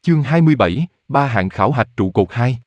Chương 27, ba hạng khảo hạch trụ cột 2.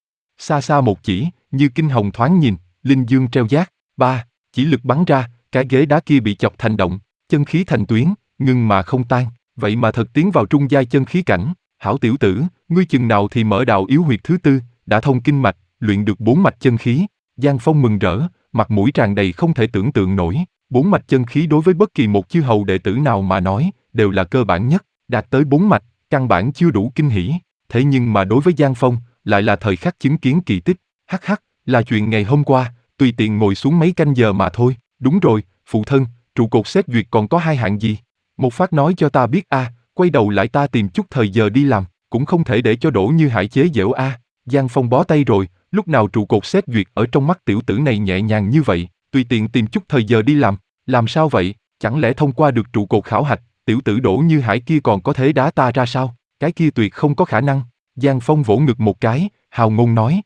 Xa xa một chỉ, như kinh hồng thoáng nhìn, linh dương treo giác. Ba, chỉ lực bắn ra, cái ghế đá kia bị chọc thành động, chân khí thành tuyến, ngưng mà không tan. Vậy mà thật tiến vào trung giai chân khí cảnh. Hảo tiểu tử, ngươi chừng nào thì mở đạo yếu huyệt thứ tư, đã thông kinh mạch, luyện được 4 mạch chân khí. Giang Phong mừng rỡ, mặt mũi tràn đầy không thể tưởng tượng nổi. 4 mạch chân khí đối với bất kỳ một chư hầu đệ tử nào mà nói, đều là cơ bản nhất. Đạt tới 4 mạch, căn bản chưa đủ kinh hỉ. Thế nhưng mà đối với Giang Phong, lại là thời khắc chứng kiến kỳ tích. Hắc hắc, là chuyện ngày hôm qua, tùy tiện ngồi xuống mấy canh giờ mà thôi. Đúng rồi, phụ thân, trụ cột xét duyệt còn có 2 hạng gì? Một phát nói cho ta biết a, quay đầu lại ta tìm chút thời giờ đi làm, cũng không thể để cho Đỗ Như Hải chế giễu a. Giang Phong bó tay rồi, lúc nào trụ cột xét duyệt ở trong mắt tiểu tử này nhẹ nhàng như vậy, tùy tiện tìm chút thời giờ đi làm sao vậy? Chẳng lẽ thông qua được trụ cột khảo hạch, tiểu tử Đỗ Như Hải kia còn có thể đá ta ra sao? Cái kia tuyệt không có khả năng. Giang Phong vỗ ngực một cái, hào ngôn nói.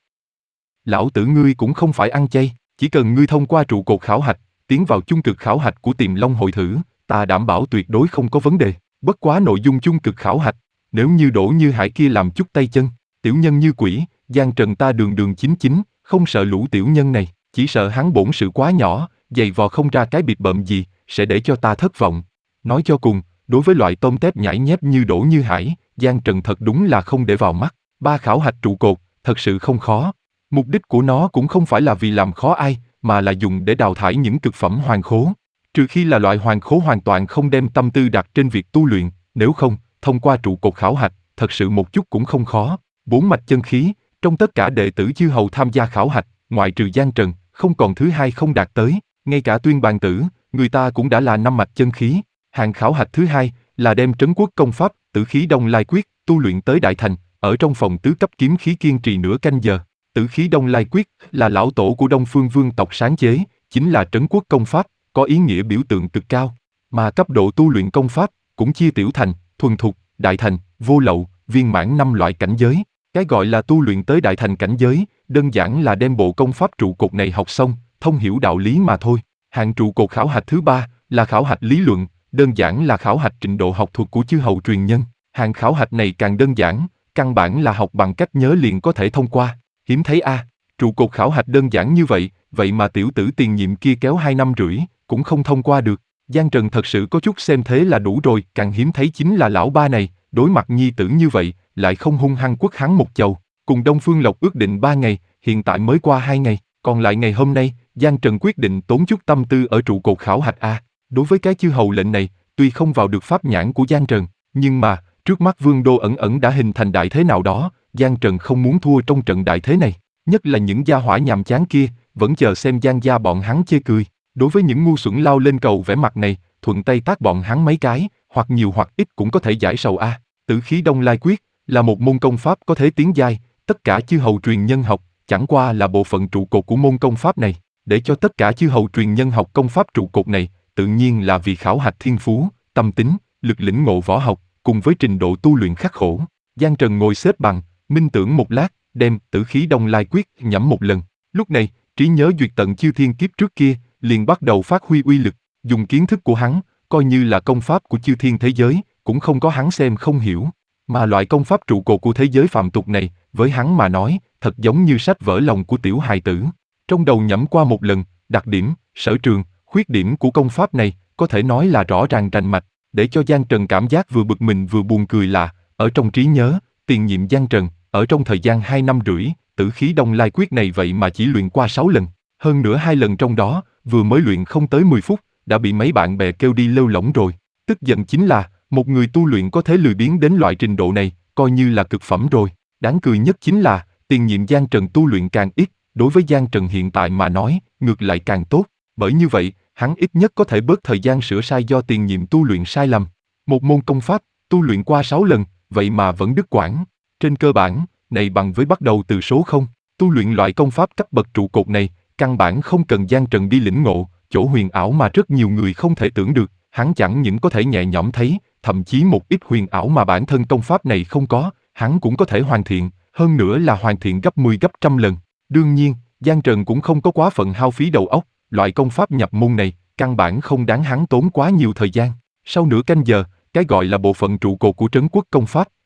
Lão tử ngươi cũng không phải ăn chay, chỉ cần ngươi thông qua trụ cột khảo hạch, tiến vào chung cực khảo hạch của Tiềm Long hội thử, ta đảm bảo tuyệt đối không có vấn đề. Bất quá nội dung chung cực khảo hạch, nếu như Đỗ Như Hải kia làm chút tay chân, tiểu nhân như quỷ, Giang Trần ta đường đường chính chính, không sợ lũ tiểu nhân này, chỉ sợ hắn bổn sự quá nhỏ, giày vò không ra cái bịp bợm gì, sẽ để cho ta thất vọng. Nói cho cùng, đối với loại tôm tép nhãi nhép như Đỗ Như Hải, Giang Trần thật đúng là không để vào mắt. 3 khảo hạch trụ cột, thật sự không khó. Mục đích của nó cũng không phải là vì làm khó ai, mà là dùng để đào thải những cực phẩm hoàn khố. Trừ khi là loại hoàn khố hoàn toàn không đem tâm tư đặt trên việc tu luyện, nếu không, thông qua trụ cột khảo hạch, thật sự một chút cũng không khó. 4 mạch chân khí, trong tất cả đệ tử chư hầu tham gia khảo hạch, ngoại trừ Giang Trần, không còn thứ hai không đạt tới, ngay cả Tuyên Bàn Tử, người ta cũng đã là 5 mạch chân khí. Hạng khảo hạch thứ hai là đem trấn quốc công pháp, Tử khí Đông Lai Quyết, tu luyện tới đại thành, ở trong phòng tứ cấp kiếm khí kiên trì nửa canh giờ. Tử khí Đông Lai Quyết là lão tổ của Đông Phương Vương tộc sáng chế, chính là trấn quốc công pháp, có ý nghĩa biểu tượng cực cao. Mà cấp độ tu luyện công pháp cũng chia tiểu thành, thuần thục, đại thành, vô lậu, viên mãn 5 loại cảnh giới. Cái gọi là tu luyện tới đại thành cảnh giới, đơn giản là đem bộ công pháp trụ cột này học xong, thông hiểu đạo lý mà thôi. Hạng trụ cột khảo hạch thứ 3 là khảo hạch lý luận, đơn giản là khảo hạch trình độ học thuật của chư hầu truyền nhân. Hạng khảo hạch này càng đơn giản, căn bản là học bằng cách nhớ liền có thể thông qua. Hiếm thấy a, trụ cột khảo hạch đơn giản như vậy, vậy mà tiểu tử tiền nhiệm kia kéo 2 năm rưỡi, cũng không thông qua được. Giang Trần thật sự có chút xem thế là đủ rồi, càng hiếm thấy chính là lão ba này, đối mặt nhi tử như vậy, lại không hung hăng quất hắn một chầu. Cùng Đông Phương Lộc ước định 3 ngày, hiện tại mới qua 2 ngày, còn lại ngày hôm nay, Giang Trần quyết định tốn chút tâm tư ở trụ cột khảo hạch a. Đối với cái chư hầu lệnh này, tuy không vào được pháp nhãn của Giang Trần, nhưng mà, trước mắt Vương đô ẩn ẩn đã hình thành đại thế nào đó, Giang Trần không muốn thua trong trận đại thế này, nhất là những gia hỏa nhàm chán kia, vẫn chờ xem Giang gia bọn hắn chê cười. Đối với những ngu xuẩn lao lên cầu vẻ mặt này, thuận tay tát bọn hắn mấy cái, hoặc nhiều hoặc ít cũng có thể giải sầu a. Tử khí Đông Lai Quyết là một môn công pháp có thể tiến giai, tất cả chư hầu truyền nhân học, chẳng qua là bộ phận trụ cột của môn công pháp này, để cho tất cả chư hầu truyền nhân học công pháp trụ cột này, tự nhiên là vì khảo hạch thiên phú, tâm tính, lực lĩnh ngộ võ học, cùng với trình độ tu luyện khắc khổ. Giang Trần ngồi xếp bằng, minh tưởng một lát, đem Tử khí Đông Lai Quyết nhẩm một lần. Lúc này, trí nhớ duyệt tận chư thiên kiếp trước kia, liền bắt đầu phát huy uy lực, dùng kiến thức của hắn, coi như là công pháp của chư thiên thế giới, cũng không có hắn xem không hiểu. Mà loại công pháp trụ cột của thế giới phàm tục này, với hắn mà nói, thật giống như sách vở lòng của tiểu hài tử. Trong đầu nhẩm qua một lần, đặc điểm, sở trường, khuyết điểm của công pháp này, có thể nói là rõ ràng rành mạch, để cho Giang Trần cảm giác vừa bực mình vừa buồn cười là, ở trong trí nhớ, tiền nhiệm Giang Trần, ở trong thời gian 2 năm rưỡi, Tử khí Đông Lai Quyết này vậy mà chỉ luyện qua 6 lần, hơn nữa 2 lần trong đó, vừa mới luyện không tới 10 phút, đã bị mấy bạn bè kêu đi lêu lỏng rồi. Tức giận chính là, một người tu luyện có thể lười biếng đến loại trình độ này, coi như là cực phẩm rồi. Đáng cười nhất chính là, tiền nhiệm Giang Trần tu luyện càng ít, đối với Giang Trần hiện tại mà nói, ngược lại càng tốt, bởi như vậy, hắn ít nhất có thể bớt thời gian sửa sai do tiền nhiệm tu luyện sai lầm. Một môn công pháp, tu luyện qua 6 lần, vậy mà vẫn đứt quãng. Trên cơ bản, này bằng với bắt đầu từ số 0, tu luyện loại công pháp cấp bậc trụ cột này, căn bản không cần Giang Trần đi lĩnh ngộ, chỗ huyền ảo mà rất nhiều người không thể tưởng được, hắn chẳng những có thể nhẹ nhõm thấy, thậm chí một ít huyền ảo mà bản thân công pháp này không có, hắn cũng có thể hoàn thiện, hơn nữa là hoàn thiện gấp 10 gấp trăm lần. Đương nhiên, Giang Trần cũng không có quá phận hao phí đầu óc, loại công pháp nhập môn này, căn bản không đáng hắn tốn quá nhiều thời gian. Sau nửa canh giờ, cái gọi là bộ phận trụ cột của trấn quốc công pháp,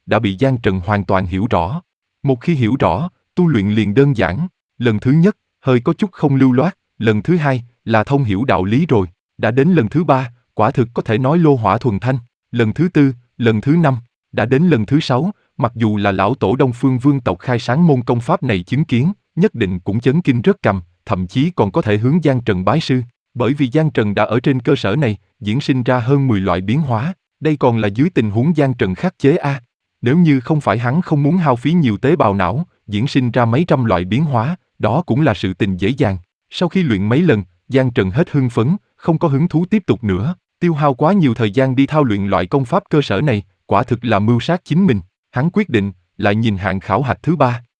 đã bị Giang Trần hoàn toàn hiểu rõ. Một khi hiểu rõ, tu luyện liền đơn giản. Lần thứ nhất, hơi có chút không lưu loát, lần thứ hai, là thông hiểu đạo lý rồi. Đã đến lần thứ ba, quả thực có thể nói lô hỏa thuần thanh. Lần thứ tư, lần thứ năm, đã đến lần thứ sáu, mặc dù là lão tổ Đông Phương vương tộc khai sáng môn công pháp này chứng kiến, nhất định cũng chấn kinh rất cằm, thậm chí còn có thể hướng Giang Trần bái sư. Bởi vì Giang Trần đã ở trên cơ sở này, diễn sinh ra hơn 10 loại biến hóa, đây còn là dưới tình huống Giang Trần khắc chế a. Nếu như không phải hắn không muốn hao phí nhiều tế bào não, diễn sinh ra mấy trăm loại biến hóa, đó cũng là sự tình dễ dàng. Sau khi luyện mấy lần, Giang Trần hết hưng phấn, không có hứng thú tiếp tục nữa, tiêu hao quá nhiều thời gian đi thao luyện loại công pháp cơ sở này, quả thực là mưu sát chính mình. Hắn quyết định, lại nhìn hạng khảo hạch thứ ba.